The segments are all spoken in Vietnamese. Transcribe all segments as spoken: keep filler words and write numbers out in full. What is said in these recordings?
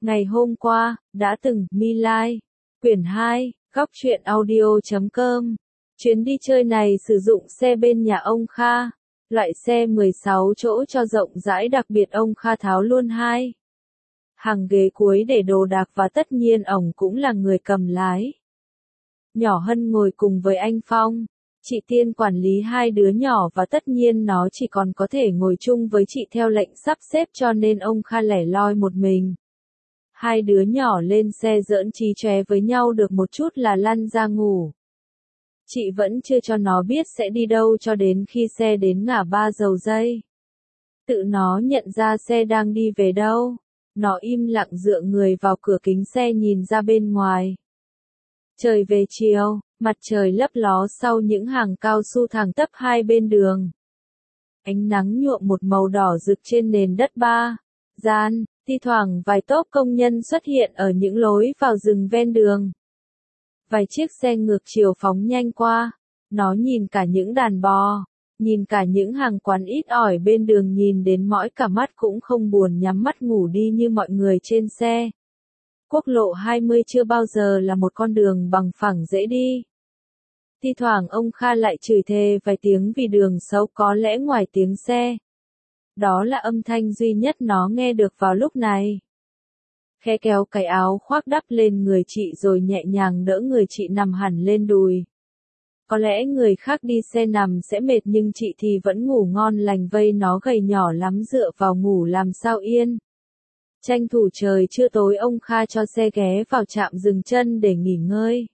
Ngày hôm qua, đã từng, My Lai. Quyển hai, góc truyện audio chấm com. Chuyến đi chơi này sử dụng xe bên nhà ông Kha. Loại xe mười sáu chỗ cho rộng rãi, đặc biệt ông Kha tháo luôn hai hàng ghế cuối để đồ đạc và tất nhiên ổng cũng là người cầm lái. Nhỏ Hân ngồi cùng với anh Phong. Chị Tiên quản lý hai đứa nhỏ và tất nhiên nó chỉ còn có thể ngồi chung với chị theo lệnh sắp xếp, cho nên ông Kha lẻ loi một mình. Hai đứa nhỏ lên xe giỡn chí chóe với nhau được một chút là lăn ra ngủ. Chị vẫn chưa cho nó biết sẽ đi đâu cho đến khi xe đến ngã ba Dầu Giây. Tự nó nhận ra xe đang đi về đâu. Nó im lặng dựa người vào cửa kính xe nhìn ra bên ngoài. Trời về chiều, mặt trời lấp ló sau những hàng cao su thẳng tắp hai bên đường. Ánh nắng nhuộm một màu đỏ rực trên nền đất ba gian, thi thoảng vài tốp công nhân xuất hiện ở những lối vào rừng ven đường. Vài chiếc xe ngược chiều phóng nhanh qua, nó nhìn cả những đàn bò, nhìn cả những hàng quán ít ỏi bên đường, nhìn đến mỏi cả mắt cũng không buồn nhắm mắt ngủ đi như mọi người trên xe. Quốc lộ hai mươi chưa bao giờ là một con đường bằng phẳng dễ đi. Thi thoảng ông Kha lại chửi thề vài tiếng vì đường xấu, có lẽ ngoài tiếng xe. Đó là âm thanh duy nhất nó nghe được vào lúc này. Khẽ kéo cái áo khoác đắp lên người chị rồi nhẹ nhàng đỡ người chị nằm hẳn lên đùi. Có lẽ người khác đi xe nằm sẽ mệt nhưng chị thì vẫn ngủ ngon lành, vây nó gầy nhỏ lắm dựa vào ngủ làm sao yên. Tranh thủ trời chưa tối, ông Kha cho xe ghé vào trạm dừng chân để nghỉ ngơi.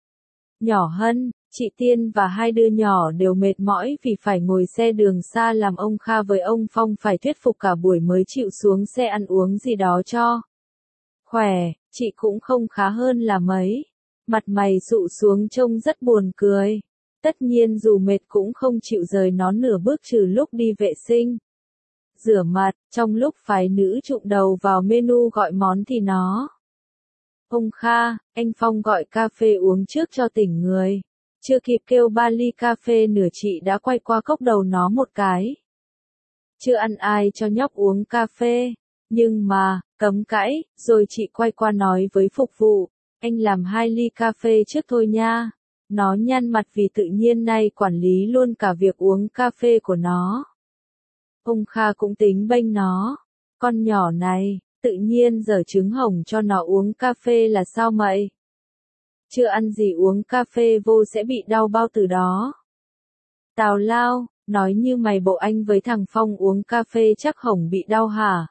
Nhỏ Hân, chị Tiên và hai đứa nhỏ đều mệt mỏi vì phải ngồi xe đường xa, làm ông Kha với ông Phong phải thuyết phục cả buổi mới chịu xuống xe ăn uống gì đó cho khỏe. Chị cũng không khá hơn là mấy. Mặt mày sụ xuống trông rất buồn cười. Tất nhiên dù mệt cũng không chịu rời nó nửa bước trừ lúc đi vệ sinh, rửa mặt. Trong lúc phái nữ trụng đầu vào menu gọi món thì nó. Ông Kha, anh Phong gọi cà phê uống trước cho tỉnh người. Chưa kịp kêu ba ly cà phê nửa chị đã quay qua cốc đầu nó một cái. Chưa ăn ai cho nhóc uống cà phê. Nhưng mà, cấm cãi, rồi chị quay qua nói với phục vụ, anh làm hai ly cà phê trước thôi nha. Nó nhăn mặt vì tự nhiên nay quản lý luôn cả việc uống cà phê của nó. Ông Kha cũng tính bênh nó. Con nhỏ này, tự nhiên giở trứng hồng cho nó uống cà phê là sao mậy? Chưa ăn gì uống cà phê vô sẽ bị đau bao tử đó. Tào lao, nói như mày bộ anh với thằng Phong uống cà phê chắc hổng bị đau hả?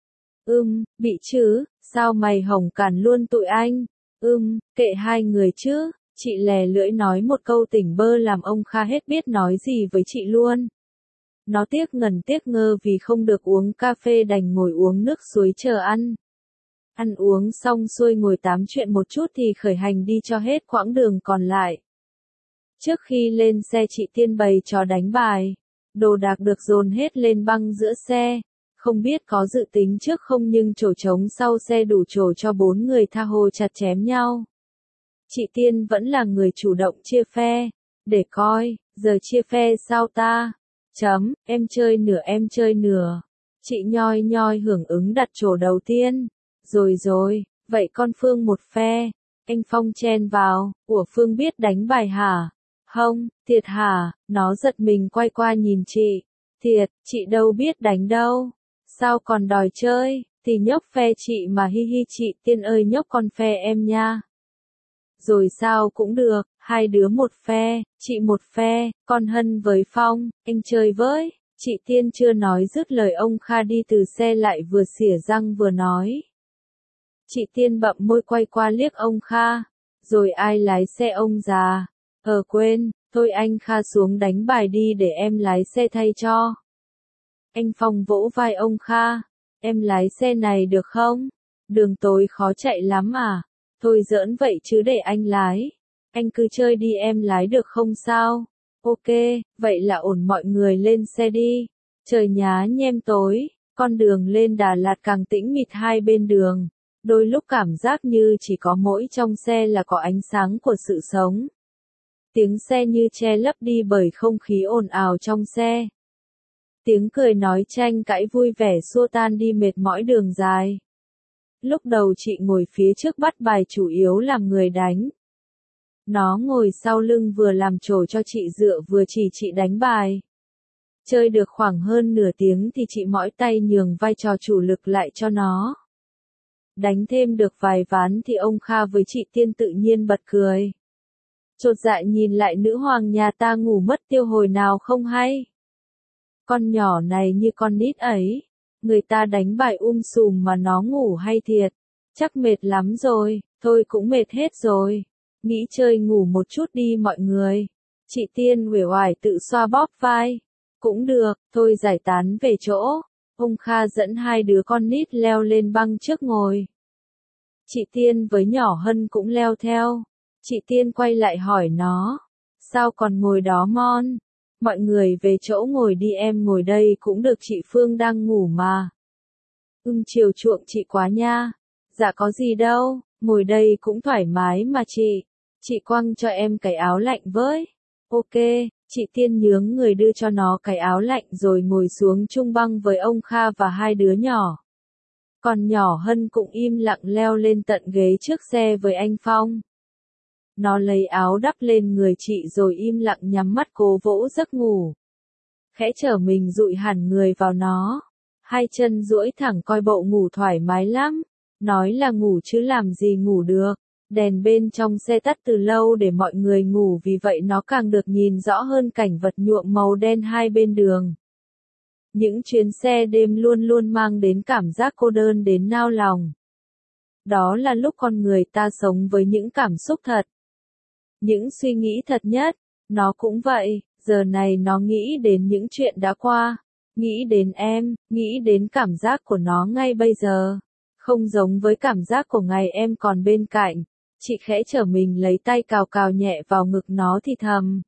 Ưm, bị chứ, sao mày hổng cản luôn tụi anh? Ưm, kệ hai người chứ. Chị lè lưỡi nói một câu tỉnh bơ làm ông Kha hết biết nói gì với chị luôn. Nó tiếc ngần tiếc ngơ vì không được uống cà phê, đành ngồi uống nước suối chờ ăn. Ăn uống xong xuôi ngồi tám chuyện một chút thì khởi hành đi cho hết quãng đường còn lại. Trước khi lên xe chị Tiên bày trò đánh bài. Đồ đạc được dồn hết lên băng giữa xe. Không biết có dự tính trước không nhưng chỗ trống sau xe đủ chỗ cho bốn người tha hồ chặt chém nhau. Chị Tiên vẫn là người chủ động chia phe. Để coi, giờ chia phe sao ta? Chấm, em chơi nửa em chơi nửa. Chị nhoi nhoi hưởng ứng đặt chỗ đầu tiên. Rồi rồi, vậy con Phương một phe. Anh Phong chen vào, ủa Phương biết đánh bài hả? Không, thiệt hả? Nó giật mình quay qua nhìn chị. Thiệt, chị đâu biết đánh đâu. Sao còn đòi chơi? Thì nhốc phe chị mà, hi hi. Chị Tiên ơi nhốc con phe em nha. Rồi sao cũng được, hai đứa một phe, chị một phe, con Hân với Phong, anh chơi với. Chị Tiên chưa nói dứt lời ông Kha đi từ xe lại vừa xỉa răng vừa nói. Chị Tiên bậm môi quay qua liếc ông Kha. Rồi ai lái xe ông già? Ờ quên, thôi anh Kha xuống đánh bài đi để em lái xe thay cho. Anh Phong vỗ vai ông Kha. Em lái xe này được không? Đường tối khó chạy lắm à? Thôi giỡn vậy chứ để anh lái. Anh cứ chơi đi, em lái được không sao? Ok, vậy là ổn, mọi người lên xe đi. Trời nhá nhem tối, con đường lên Đà Lạt càng tĩnh mịt hai bên đường. Đôi lúc cảm giác như chỉ có mỗi trong xe là có ánh sáng của sự sống. Tiếng xe như che lấp đi bởi không khí ồn ào trong xe. Tiếng cười nói tranh cãi vui vẻ xua tan đi mệt mỏi đường dài. Lúc đầu chị ngồi phía trước bắt bài chủ yếu làm người đánh. Nó ngồi sau lưng vừa làm trò cho chị dựa vừa chỉ chị đánh bài. Chơi được khoảng hơn nửa tiếng thì chị mỏi tay nhường vai trò chủ lực lại cho nó. Đánh thêm được vài ván thì ông Kha với chị Tiên tự nhiên bật cười. Chột dạ nhìn lại nữ hoàng nhà ta ngủ mất tiêu hồi nào không hay. Con nhỏ này như con nít ấy, người ta đánh bài um sùm mà nó ngủ hay thiệt. Chắc mệt lắm rồi, thôi cũng mệt hết rồi. Nghĩ chơi ngủ một chút đi mọi người. Chị Tiên uể oải tự xoa bóp vai. Cũng được, thôi giải tán về chỗ. Ông Kha dẫn hai đứa con nít leo lên băng trước ngồi. Chị Tiên với nhỏ Hân cũng leo theo. Chị Tiên quay lại hỏi nó. Sao còn ngồi đó mon? Mọi người về chỗ ngồi đi, em ngồi đây cũng được, chị Phương đang ngủ mà. Ưng chiều chuộng chị quá nha. Dạ có gì đâu, ngồi đây cũng thoải mái mà chị. Chị quăng cho em cái áo lạnh với. Ok, chị Tiên nhướng người đưa cho nó cái áo lạnh rồi ngồi xuống chung băng với ông Kha và hai đứa nhỏ. Còn nhỏ Hân cũng im lặng leo lên tận ghế trước xe với anh Phong. Nó lấy áo đắp lên người chị rồi im lặng nhắm mắt cố vỗ giấc ngủ. Khẽ trở mình dụi hẳn người vào nó. Hai chân duỗi thẳng coi bộ ngủ thoải mái lắm. Nói là ngủ chứ làm gì ngủ được. Đèn bên trong xe tắt từ lâu để mọi người ngủ, vì vậy nó càng được nhìn rõ hơn cảnh vật nhuộm màu đen hai bên đường. Những chuyến xe đêm luôn luôn mang đến cảm giác cô đơn đến nao lòng. Đó là lúc con người ta sống với những cảm xúc thật. Những suy nghĩ thật nhất. Nó cũng vậy, giờ này nó nghĩ đến những chuyện đã qua. Nghĩ đến em, nghĩ đến cảm giác của nó ngay bây giờ. Không giống với cảm giác của ngày em còn bên cạnh. Chị khẽ trở mình lấy tay cào cào nhẹ vào ngực nó thì thầm.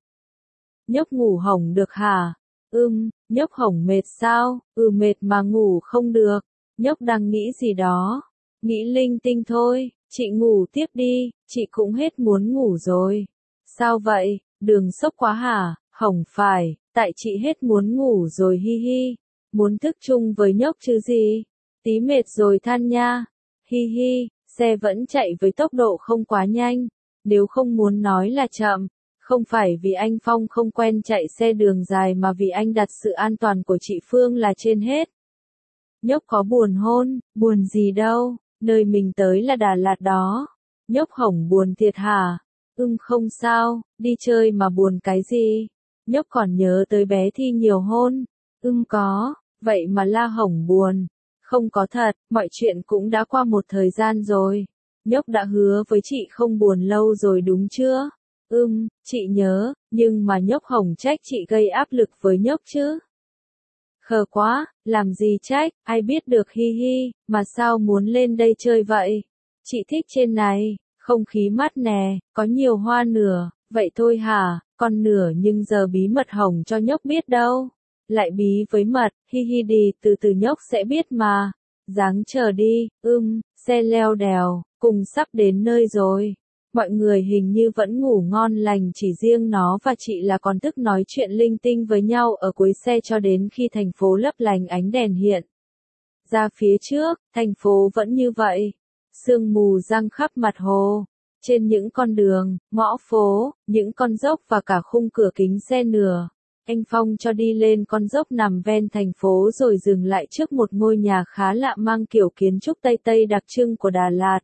Nhóc ngủ hổng được hả? Ừm, nhóc hổng mệt sao? Ừ mệt mà ngủ không được. Nhóc đang nghĩ gì đó? Nghĩ linh tinh thôi, chị ngủ tiếp đi, chị cũng hết muốn ngủ rồi. Sao vậy, đường sốc quá hả? Hổng phải, tại chị hết muốn ngủ rồi hi hi. Muốn thức chung với nhóc chứ gì? Tí mệt rồi than nha. Hi hi, xe vẫn chạy với tốc độ không quá nhanh. Nếu không muốn nói là chậm. Không phải vì anh Phong không quen chạy xe đường dài mà vì anh đặt sự an toàn của chị Phương là trên hết. Nhóc có buồn hôn, buồn gì đâu, nơi mình tới là Đà Lạt đó. Nhóc hổng buồn thiệt hả? Ưng không sao, đi chơi mà buồn cái gì? Nhóc còn nhớ tới bé Thi nhiều hôn. Ưng có, vậy mà la hổng buồn. Không có thật, mọi chuyện cũng đã qua một thời gian rồi. Nhóc đã hứa với chị không buồn lâu rồi đúng chưa? Ừm, chị nhớ, nhưng mà nhóc hổng trách chị gây áp lực với nhóc chứ. Khờ quá, làm gì trách, ai biết được hi hi, mà sao muốn lên đây chơi vậy? Chị thích trên này, không khí mát nè, có nhiều hoa nửa, vậy thôi hả, còn nửa nhưng giờ bí mật hổng cho nhóc biết đâu. Lại bí với mật, hi hi đi, từ từ nhóc sẽ biết mà. Dáng chờ đi, ưm, xe leo đèo, cùng sắp đến nơi rồi. Mọi người hình như vẫn ngủ ngon lành, chỉ riêng nó và chị là còn thức nói chuyện linh tinh với nhau ở cuối xe cho đến khi thành phố lấp lánh ánh đèn hiện. Ra phía trước, thành phố vẫn như vậy. Sương mù giăng khắp mặt hồ. Trên những con đường, ngõ phố, những con dốc và cả khung cửa kính xe nửa. Anh Phong cho đi lên con dốc nằm ven thành phố rồi dừng lại trước một ngôi nhà khá lạ mang kiểu kiến trúc Tây Tây đặc trưng của Đà Lạt.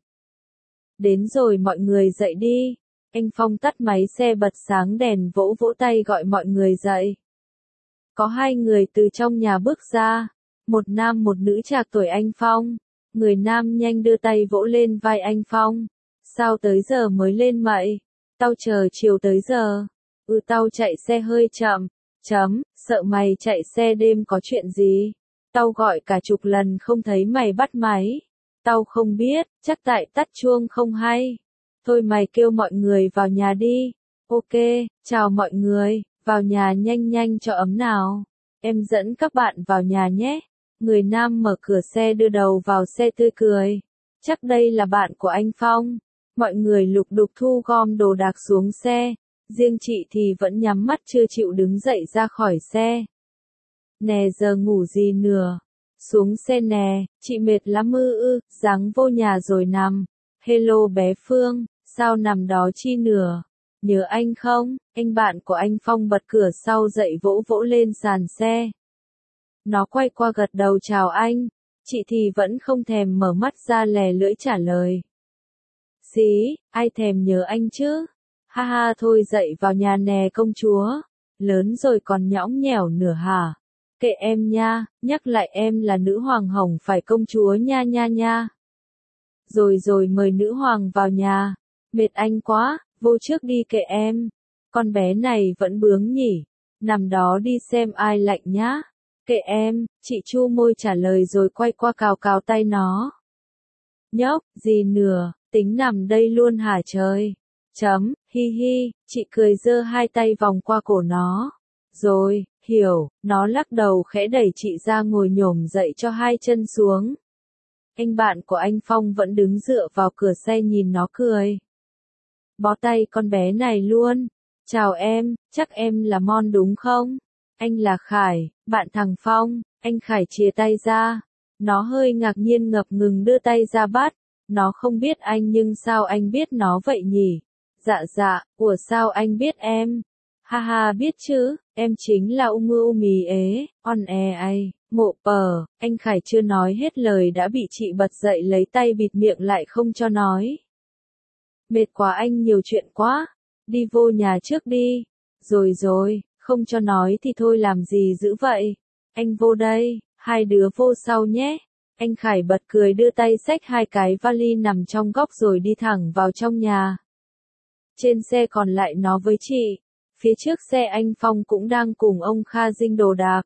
Đến rồi mọi người dậy đi. Anh Phong tắt máy xe bật sáng đèn vỗ vỗ tay gọi mọi người dậy. Có hai người từ trong nhà bước ra. Một nam một nữ trạc tuổi anh Phong. Người nam nhanh đưa tay vỗ lên vai anh Phong. Sao tới giờ mới lên mậy? Tao chờ chiều tới giờ. Ừ tao chạy xe hơi chậm. Chấm, sợ mày chạy xe đêm có chuyện gì? Tao gọi cả chục lần không thấy mày bắt máy. Tao không biết, chắc tại tắt chuông không hay. Thôi mày kêu mọi người vào nhà đi. Ok, chào mọi người, vào nhà nhanh nhanh cho ấm nào. Em dẫn các bạn vào nhà nhé. Người nam mở cửa xe đưa đầu vào xe tươi cười. Chắc đây là bạn của anh Phong. Mọi người lục đục thu gom đồ đạc xuống xe. Riêng chị thì vẫn nhắm mắt chưa chịu đứng dậy ra khỏi xe. Nè giờ ngủ gì nữa? Xuống xe nè, chị mệt lắm ư ư, dáng vô nhà rồi nằm. Hello bé Phương, sao nằm đó chi nửa? Nhớ anh không? Anh bạn của anh Phong bật cửa sau dậy vỗ vỗ lên sàn xe. Nó quay qua gật đầu chào anh. Chị thì vẫn không thèm mở mắt ra lè lưỡi trả lời. Xí, ai thèm nhớ anh chứ? Ha ha thôi dậy vào nhà nè công chúa. Lớn rồi còn nhõng nhẽo nửa hả? Kệ em nha, nhắc lại em là nữ hoàng hồng phải công chúa nha nha nha. Rồi rồi mời nữ hoàng vào nhà. Mệt anh quá, vô trước đi kệ em. Con bé này vẫn bướng nhỉ. Nằm đó đi xem ai lạnh nhá. Kệ em, chị chu môi trả lời rồi quay qua cào cào tay nó. Nhóc, gì nửa, tính nằm đây luôn hả trời? Chấm, hi hi, chị cười giơ hai tay vòng qua cổ nó. Rồi, hiểu, nó lắc đầu khẽ đẩy chị ra ngồi nhổm dậy cho hai chân xuống. Anh bạn của anh Phong vẫn đứng dựa vào cửa xe nhìn nó cười. Bó tay con bé này luôn. Chào em, chắc em là Mon đúng không? Anh là Khải, bạn thằng Phong. Anh Khải chia tay ra. Nó hơi ngạc nhiên ngập ngừng đưa tay ra bắt. Nó không biết anh nhưng sao anh biết nó vậy nhỉ? Dạ dạ, ủa sao anh biết em? Ha ha biết chứ, em chính là Ung Ưu Mì ế, on e ai, ngộ pờ, anh Khải chưa nói hết lời đã bị chị bật dậy lấy tay bịt miệng lại không cho nói. Mệt quá anh nhiều chuyện quá, đi vô nhà trước đi. Rồi rồi, không cho nói thì thôi làm gì dữ vậy. Anh vô đây, hai đứa vô sau nhé. Anh Khải bật cười đưa tay xách hai cái vali nằm trong góc rồi đi thẳng vào trong nhà. Trên xe còn lại nó với chị. Phía trước xe anh Phong cũng đang cùng ông Kha dinh đồ đạc.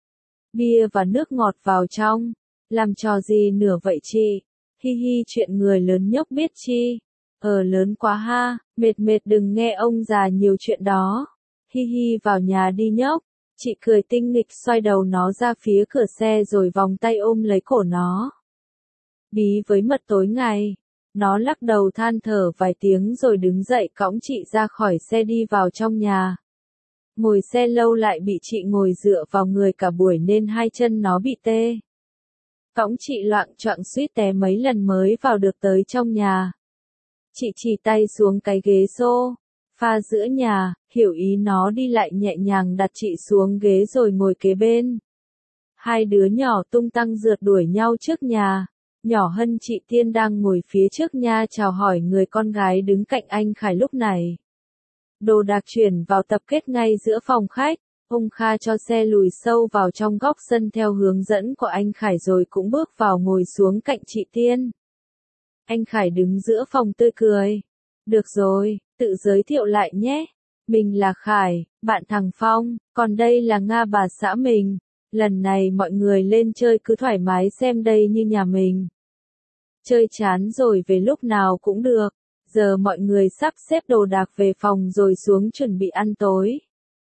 Bia và nước ngọt vào trong. Làm trò gì nửa vậy chị? Hi hi chuyện người lớn nhóc biết chi. Ờ lớn quá ha, mệt mệt đừng nghe ông già nhiều chuyện đó. Hi hi vào nhà đi nhóc. Chị cười tinh nghịch xoay đầu nó ra phía cửa xe rồi vòng tay ôm lấy cổ nó. Bí với mật tối ngày. Nó lắc đầu than thở vài tiếng rồi đứng dậy cõng chị ra khỏi xe đi vào trong nhà. Ngồi xe lâu lại bị chị ngồi dựa vào người cả buổi nên hai chân nó bị tê. Cõng chị loạng choạng suýt té mấy lần mới vào được tới trong nhà. Chị chỉ tay xuống cái ghế xô pha giữa nhà, hiểu ý nó đi lại nhẹ nhàng đặt chị xuống ghế rồi ngồi kế bên. Hai đứa nhỏ tung tăng rượt đuổi nhau trước nhà. Nhỏ hơn chị Tiên đang ngồi phía trước nha chào hỏi người con gái đứng cạnh anh Khải lúc này. Đồ đạc chuyển vào tập kết ngay giữa phòng khách. Ông Kha cho xe lùi sâu vào trong góc sân theo hướng dẫn của anh Khải rồi cũng bước vào ngồi xuống cạnh chị Tiên. Anh Khải đứng giữa phòng tươi cười. Được rồi, tự giới thiệu lại nhé. Mình là Khải, bạn thằng Phong, còn đây là Nga bà xã mình. Lần này mọi người lên chơi cứ thoải mái xem đây như nhà mình. Chơi chán rồi về lúc nào cũng được. Giờ mọi người sắp xếp đồ đạc về phòng rồi xuống chuẩn bị ăn tối.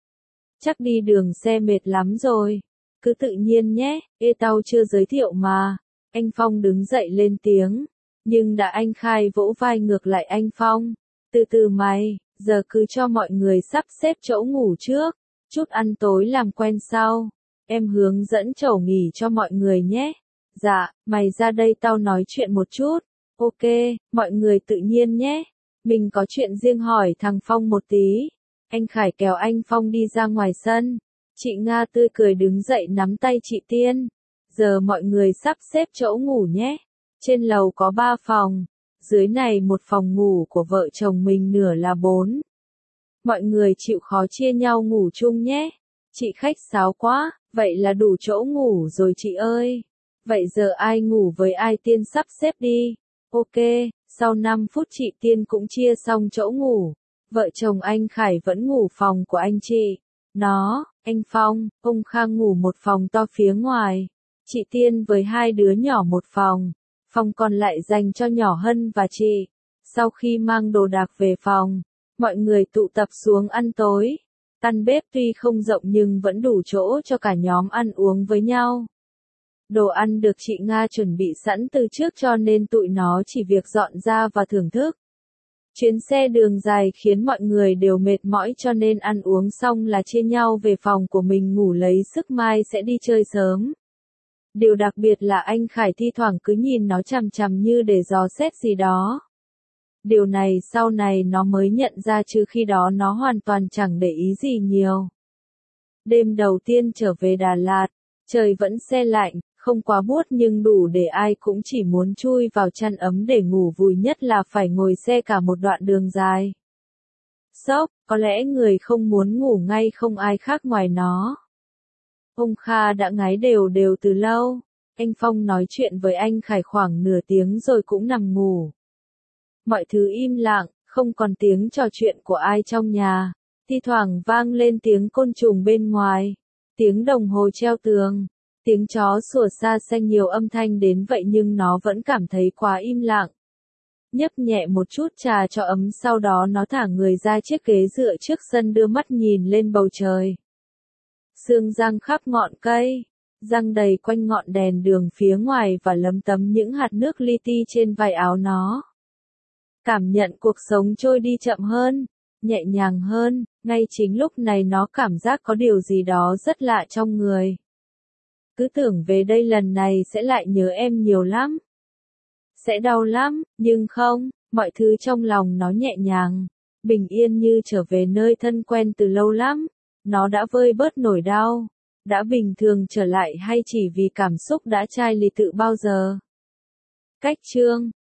Chắc đi đường xe mệt lắm rồi. Cứ tự nhiên nhé, ê tao chưa giới thiệu mà. Anh Phong đứng dậy lên tiếng. Nhưng đã anh Khai vỗ vai ngược lại anh Phong. Từ từ mày, giờ cứ cho mọi người sắp xếp chỗ ngủ trước. Chút ăn tối làm quen sau. Em hướng dẫn chầu nghỉ cho mọi người nhé. Dạ, mày ra đây tao nói chuyện một chút. Ok, mọi người tự nhiên nhé. Mình có chuyện riêng hỏi thằng Phong một tí. Anh Khải kéo anh Phong đi ra ngoài sân. Chị Nga tươi cười đứng dậy nắm tay chị Tiên. Giờ mọi người sắp xếp chỗ ngủ nhé. Trên lầu có ba phòng. Dưới này một phòng ngủ của vợ chồng mình nửa là bốn. Mọi người chịu khó chia nhau ngủ chung nhé. Chị khách sáo quá, vậy là đủ chỗ ngủ rồi chị ơi. Vậy giờ ai ngủ với ai Tiên sắp xếp đi. Ok, sau năm phút chị Tiên cũng chia xong chỗ ngủ. Vợ chồng anh Khải vẫn ngủ phòng của anh chị. Nó, anh Phong, ông Khang ngủ một phòng to phía ngoài. Chị Tiên với hai đứa nhỏ một phòng. Phòng còn lại dành cho nhỏ Hân và chị. Sau khi mang đồ đạc về phòng, mọi người tụ tập xuống ăn tối. Căn bếp tuy không rộng nhưng vẫn đủ chỗ cho cả nhóm ăn uống với nhau. Đồ ăn được chị Nga chuẩn bị sẵn từ trước cho nên tụi nó chỉ việc dọn ra và thưởng thức. Chuyến xe đường dài khiến mọi người đều mệt mỏi cho nên ăn uống xong là chia nhau về phòng của mình ngủ lấy sức mai sẽ đi chơi sớm. Điều đặc biệt là anh Khải thi thoảng cứ nhìn nó chằm chằm như để dò xét gì đó. Điều này sau này nó mới nhận ra chứ khi đó nó hoàn toàn chẳng để ý gì nhiều. Đêm đầu tiên trở về Đà Lạt, trời vẫn se lạnh, không quá buốt nhưng đủ để ai cũng chỉ muốn chui vào chăn ấm để ngủ, vui nhất là phải ngồi xe cả một đoạn đường dài. Sốc, có lẽ người không muốn ngủ ngay không ai khác ngoài nó. Ông Kha đã ngáy đều đều từ lâu. Anh Phong nói chuyện với anh Khải khoảng nửa tiếng rồi cũng nằm ngủ. Mọi thứ im lặng, không còn tiếng trò chuyện của ai trong nhà. Thi thoảng vang lên tiếng côn trùng bên ngoài, tiếng đồng hồ treo tường, tiếng chó sủa xa xanh, nhiều âm thanh đến vậy nhưng nó vẫn cảm thấy quá im lặng. Nhấp nhẹ một chút trà cho ấm, sau đó nó thả người ra chiếc ghế dựa trước sân, đưa mắt nhìn lên bầu trời. Sương giăng khắp ngọn cây, giăng đầy quanh ngọn đèn đường phía ngoài và lấm tấm những hạt nước li ti trên vải áo nó. Cảm nhận cuộc sống trôi đi chậm hơn, nhẹ nhàng hơn, ngay chính lúc này nó cảm giác có điều gì đó rất lạ trong người. Cứ tưởng về đây lần này sẽ lại nhớ em nhiều lắm. Sẽ đau lắm, nhưng không, mọi thứ trong lòng nó nhẹ nhàng, bình yên như trở về nơi thân quen từ lâu lắm. Nó đã vơi bớt nỗi đau, đã bình thường trở lại, hay chỉ vì cảm xúc đã chai lì tự bao giờ. Cách chương